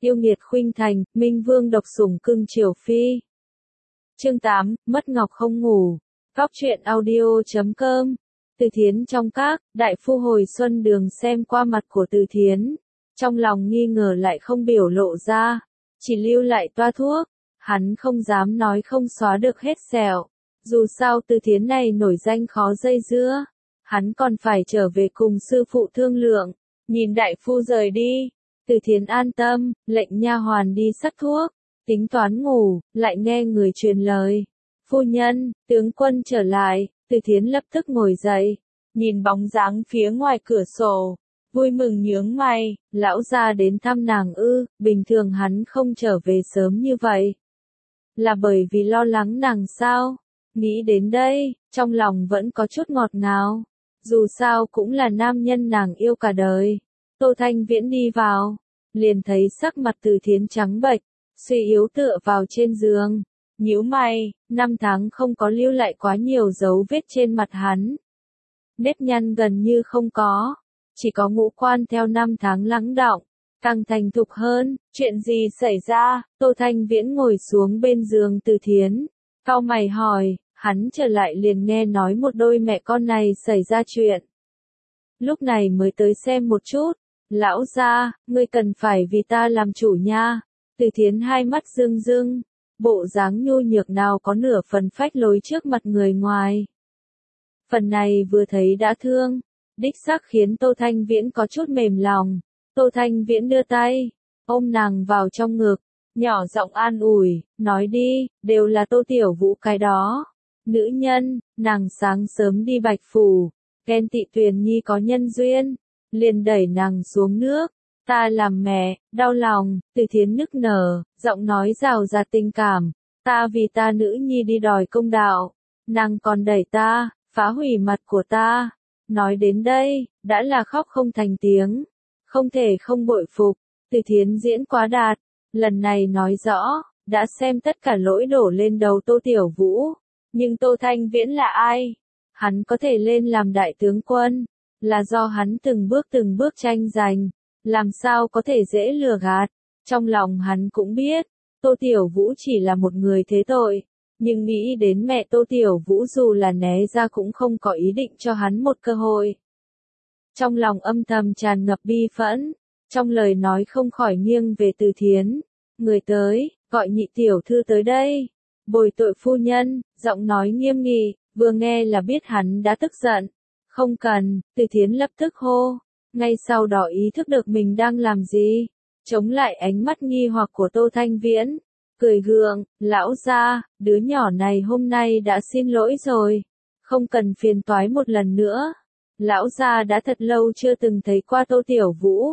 yêu nghiệt khuynh thành, minh vương độc sủng cưng chiều phi. Chương 8, mất ngọc không ngủ. Góc truyện audio.com. Từ Thiến trong các, đại phu hồi xuân đường xem qua mặt của Từ Thiến. Trong lòng nghi ngờ lại không biểu lộ ra, chỉ lưu lại toa thuốc. Hắn không dám nói không xóa được hết sẹo. Dù sao Từ Thiến này nổi danh khó dây dưa. Hắn còn phải trở về cùng sư phụ thương lượng. Nhìn đại phu rời đi, Từ Thiến an tâm, lệnh nha hoàn đi sắc thuốc. Tính toán ngủ, lại nghe người truyền lời. Phu nhân, tướng quân trở lại. Từ Thiến lập tức ngồi dậy, nhìn bóng dáng phía ngoài cửa sổ, vui mừng nhướng mày, lão gia đến thăm nàng ư, bình thường hắn không trở về sớm như vậy. Là bởi vì lo lắng nàng sao? Nghĩ đến đây, trong lòng vẫn có chút ngọt ngào. Dù sao cũng là nam nhân nàng yêu cả đời. Tô Thanh Viễn đi vào, liền thấy sắc mặt Từ Thiến trắng bệch, suy yếu tựa vào trên giường. Nhíu mày, 5 tháng không có lưu lại quá nhiều dấu vết trên mặt hắn. Nếp nhăn gần như không có, chỉ có ngũ quan theo 5 tháng lắng đọng, càng thành thục hơn. Chuyện gì xảy ra? Tô Thanh Viễn ngồi xuống bên giường Từ Thiến, cau mày hỏi, hắn trở lại liền nghe nói một đôi mẹ con này xảy ra chuyện. Lúc này mới tới xem một chút, lão gia, ngươi cần phải vì ta làm chủ nha. Từ Thiến hai mắt rưng rưng. Bộ dáng nhu nhược nào có nửa phần phách lối trước mặt người ngoài. Phần này vừa thấy đã thương, đích xác khiến Tô Thanh Viễn có chút mềm lòng. Tô Thanh Viễn đưa tay, ôm nàng vào trong ngực, nhỏ giọng an ủi, nói đi, đều là Tô Tiểu Vũ cái đó. Nữ nhân, nàng sáng sớm đi Bạch Phủ, ghen tị Tuyền Nhi có nhân duyên, liền đẩy nàng xuống nước. Ta làm mẹ, đau lòng. Từ Thiến nức nở, giọng nói rào rạt tình cảm. Ta vì ta nữ nhi đi đòi công đạo. Nàng còn đẩy ta, phá hủy mặt của ta. Nói đến đây, đã là khóc không thành tiếng. Không thể không bội phục. Từ Thiến diễn quá đạt. Lần này nói rõ, đã xem tất cả lỗi đổ lên đầu Tô Tiểu Vũ. Nhưng Tô Thanh Viễn là ai? Hắn có thể lên làm đại tướng quân, là do hắn từng bước tranh giành. Làm sao có thể dễ lừa gạt? Trong lòng hắn cũng biết, Tô Tiểu Vũ chỉ là một người thế tội, nhưng nghĩ đến mẹ Tô Tiểu Vũ dù là né ra cũng không có ý định cho hắn một cơ hội. Trong lòng âm thầm tràn ngập bi phẫn, trong lời nói không khỏi nghiêng về Từ Thiến. Người tới, gọi nhị tiểu thư tới đây. Bồi tội phu nhân, giọng nói nghiêm nghị, vừa nghe là biết hắn đã tức giận. Không cần, Từ Thiến lập tức hô. Ngay sau đó ý thức được mình đang làm gì, chống lại ánh mắt nghi hoặc của Tô Thanh Viễn, cười gượng, lão gia, đứa nhỏ này hôm nay đã xin lỗi rồi, không cần phiền toái một lần nữa. Lão gia đã thật lâu chưa từng thấy qua Tô Tiểu Vũ.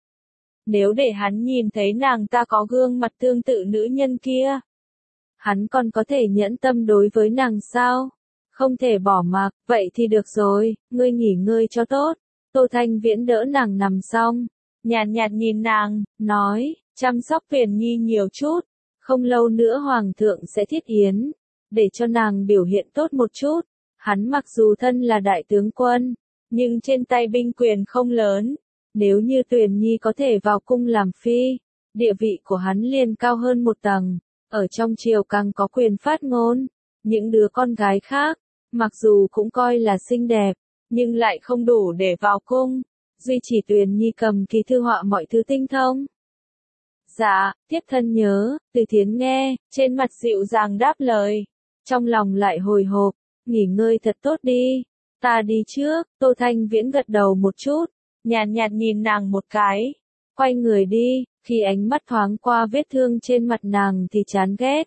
Nếu để hắn nhìn thấy nàng ta có gương mặt tương tự nữ nhân kia, hắn còn có thể nhẫn tâm đối với nàng sao? Không thể bỏ mặc, vậy thì được rồi, ngươi nghỉ ngơi cho tốt. Tô Thanh Viễn đỡ nàng nằm xong, nhàn nhạt nhìn nàng, nói, chăm sóc Tuyền Nhi nhiều chút, không lâu nữa Hoàng thượng sẽ thiết yến, để cho nàng biểu hiện tốt một chút. Hắn mặc dù thân là đại tướng quân, nhưng trên tay binh quyền không lớn, nếu như Tuyền Nhi có thể vào cung làm phi, địa vị của hắn liền cao hơn một tầng, ở trong triều càng có quyền phát ngôn. Những đứa con gái khác, mặc dù cũng coi là xinh đẹp, nhưng lại không đủ để vào cung, duy chỉ Tuyền Nhi cầm kỳ thư họa mọi thứ tinh thông. Dạ, thiếp thân nhớ. Từ Thiến nghe, trên mặt dịu dàng đáp lời, trong lòng lại hồi hộp, nghỉ ngơi thật tốt đi, ta đi trước. Tô Thanh Viễn gật đầu một chút, nhàn nhạt nhìn nàng một cái, quay người đi, khi ánh mắt thoáng qua vết thương trên mặt nàng thì chán ghét.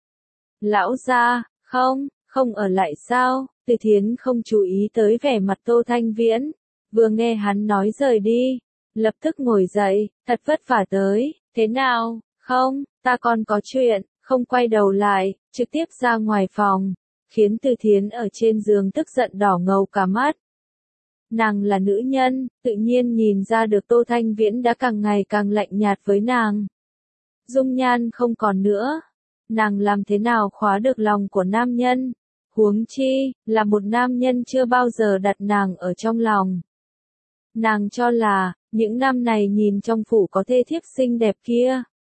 Lão gia, không ở lại sao? Từ Thiến không chú ý tới vẻ mặt Tô Thanh Viễn, vừa nghe hắn nói rời đi, lập tức ngồi dậy, thật vất vả tới, thế nào? Không, ta còn có chuyện, không quay đầu lại, trực tiếp ra ngoài phòng, khiến Từ Thiến ở trên giường tức giận đỏ ngầu cả mắt. Nàng là nữ nhân, tự nhiên nhìn ra được Tô Thanh Viễn đã càng ngày càng lạnh nhạt với nàng. Dung nhan không còn nữa, nàng làm thế nào khóa được lòng của nam nhân? Huống chi, là một nam nhân chưa bao giờ đặt nàng ở trong lòng. Nàng cho là, những năm này nhìn trong phủ có thê thiếp xinh đẹp kia,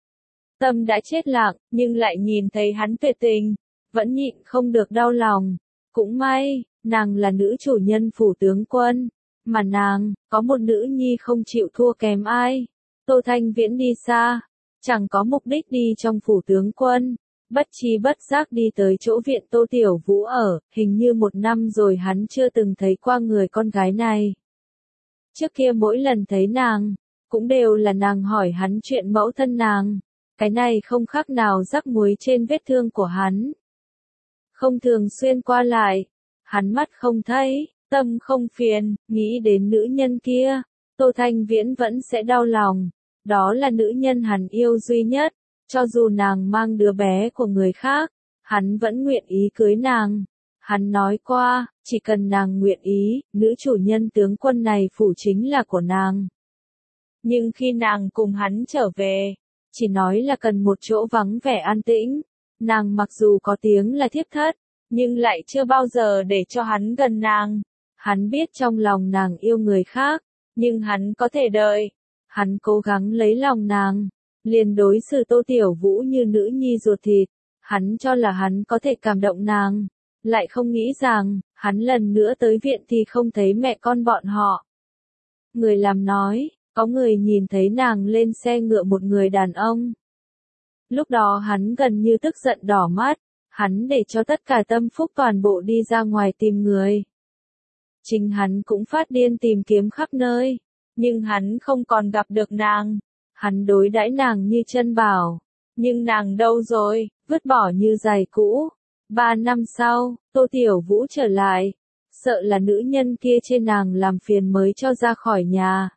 tâm đã chết lặng, nhưng lại nhìn thấy hắn tuyệt tình, vẫn nhịn không được đau lòng. Cũng may, nàng là nữ chủ nhân phủ tướng quân, mà nàng, có một nữ nhi không chịu thua kém ai. Tô Thanh Viễn đi xa, chẳng có mục đích đi trong phủ tướng quân, bất chi bất giác đi tới chỗ viện Tô Tiểu Vũ ở, hình như 1 năm rồi hắn chưa từng thấy qua người con gái này. Trước kia mỗi lần thấy nàng, cũng đều là nàng hỏi hắn chuyện mẫu thân nàng, cái này không khác nào rắc muối trên vết thương của hắn. Không thường xuyên qua lại, hắn mắt không thấy, tâm không phiền, nghĩ đến nữ nhân kia, Tô Thanh Viễn vẫn sẽ đau lòng. Đó là nữ nhân hắn yêu duy nhất, cho dù nàng mang đứa bé của người khác, hắn vẫn nguyện ý cưới nàng. Hắn nói qua, chỉ cần nàng nguyện ý, nữ chủ nhân tướng quân này phủ chính là của nàng. Nhưng khi nàng cùng hắn trở về, chỉ nói là cần một chỗ vắng vẻ an tĩnh. Nàng mặc dù có tiếng là thiếp thất, nhưng lại chưa bao giờ để cho hắn gần nàng. Hắn biết trong lòng nàng yêu người khác, nhưng hắn có thể đợi. Hắn cố gắng lấy lòng nàng, liền đối xử Tô Tiểu Vũ như nữ nhi ruột thịt. Hắn cho là hắn có thể cảm động nàng, lại không nghĩ rằng, hắn lần nữa tới viện thì không thấy mẹ con bọn họ. Người làm nói, có người nhìn thấy nàng lên xe ngựa một người đàn ông. Lúc đó hắn gần như tức giận đỏ mắt, hắn để cho tất cả tâm phúc toàn bộ đi ra ngoài tìm người. Chính hắn cũng phát điên tìm kiếm khắp nơi, nhưng hắn không còn gặp được nàng. Hắn đối đãi nàng như chân bảo, nhưng nàng đâu rồi, vứt bỏ như giày cũ. 3 năm sau, Tô Tiểu Vũ trở lại, sợ là nữ nhân kia chê nàng làm phiền mới cho ra khỏi nhà.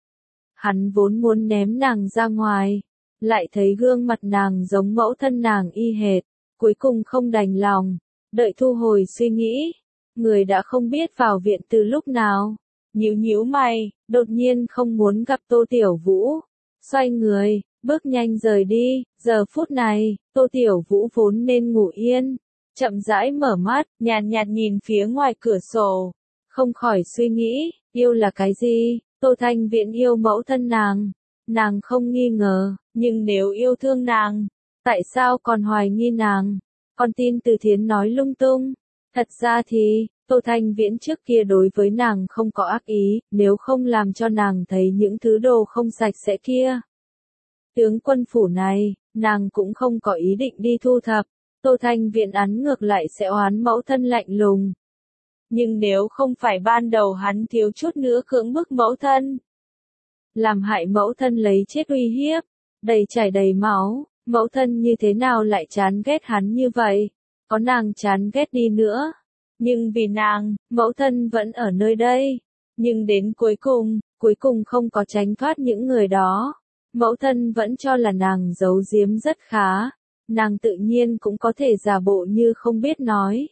Hắn vốn muốn ném nàng ra ngoài, lại thấy gương mặt nàng giống mẫu thân nàng y hệt, cuối cùng không đành lòng, đợi thu hồi suy nghĩ, người đã không biết vào viện từ lúc nào. Nhíu nhíu mày, đột nhiên không muốn gặp Tô Tiểu Vũ, xoay người, bước nhanh rời đi. Giờ phút này, Tô Tiểu Vũ vốn nên ngủ yên, chậm rãi mở mắt, nhàn nhạt nhìn phía ngoài cửa sổ, không khỏi suy nghĩ, yêu là cái gì? Tô Thanh Viễn yêu mẫu thân nàng không nghi ngờ, nhưng nếu yêu thương nàng, tại sao còn hoài nghi nàng? Con tin Từ Thiến nói lung tung. Thật ra thì, Tô Thanh Viễn trước kia đối với nàng không có ác ý, nếu không làm cho nàng thấy những thứ đồ không sạch sẽ kia. Tướng quân phủ này, nàng cũng không có ý định đi thu thập. Tô Thanh Viễn án ngược lại sẽ oán mẫu thân lạnh lùng. Nhưng nếu không phải ban đầu hắn thiếu chút nữa cưỡng bức mẫu thân, làm hại mẫu thân lấy chết uy hiếp, đầy chảy đầy máu, mẫu thân như thế nào lại chán ghét hắn như vậy? Có nàng chán ghét đi nữa, nhưng vì nàng, mẫu thân vẫn ở nơi đây. Nhưng đến cuối cùng không có tránh thoát những người đó. Mẫu thân vẫn cho là nàng giấu giếm rất khá. Nàng tự nhiên cũng có thể giả bộ như không biết nói.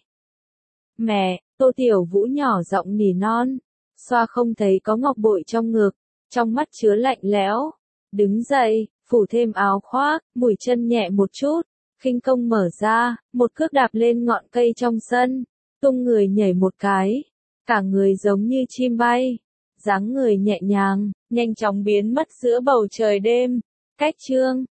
Mẹ, Tô Tiểu Vũ nhỏ giọng nỉ non. Xoa không thấy có ngọc bội trong ngực, trong mắt chứa lạnh lẽo. Đứng dậy, phủ thêm áo khoác, mũi chân nhẹ một chút, khinh công mở ra, một cước đạp lên ngọn cây trong sân, tung người nhảy một cái, cả người giống như chim bay, dáng người nhẹ nhàng, nhanh chóng biến mất giữa bầu trời đêm. Cách chương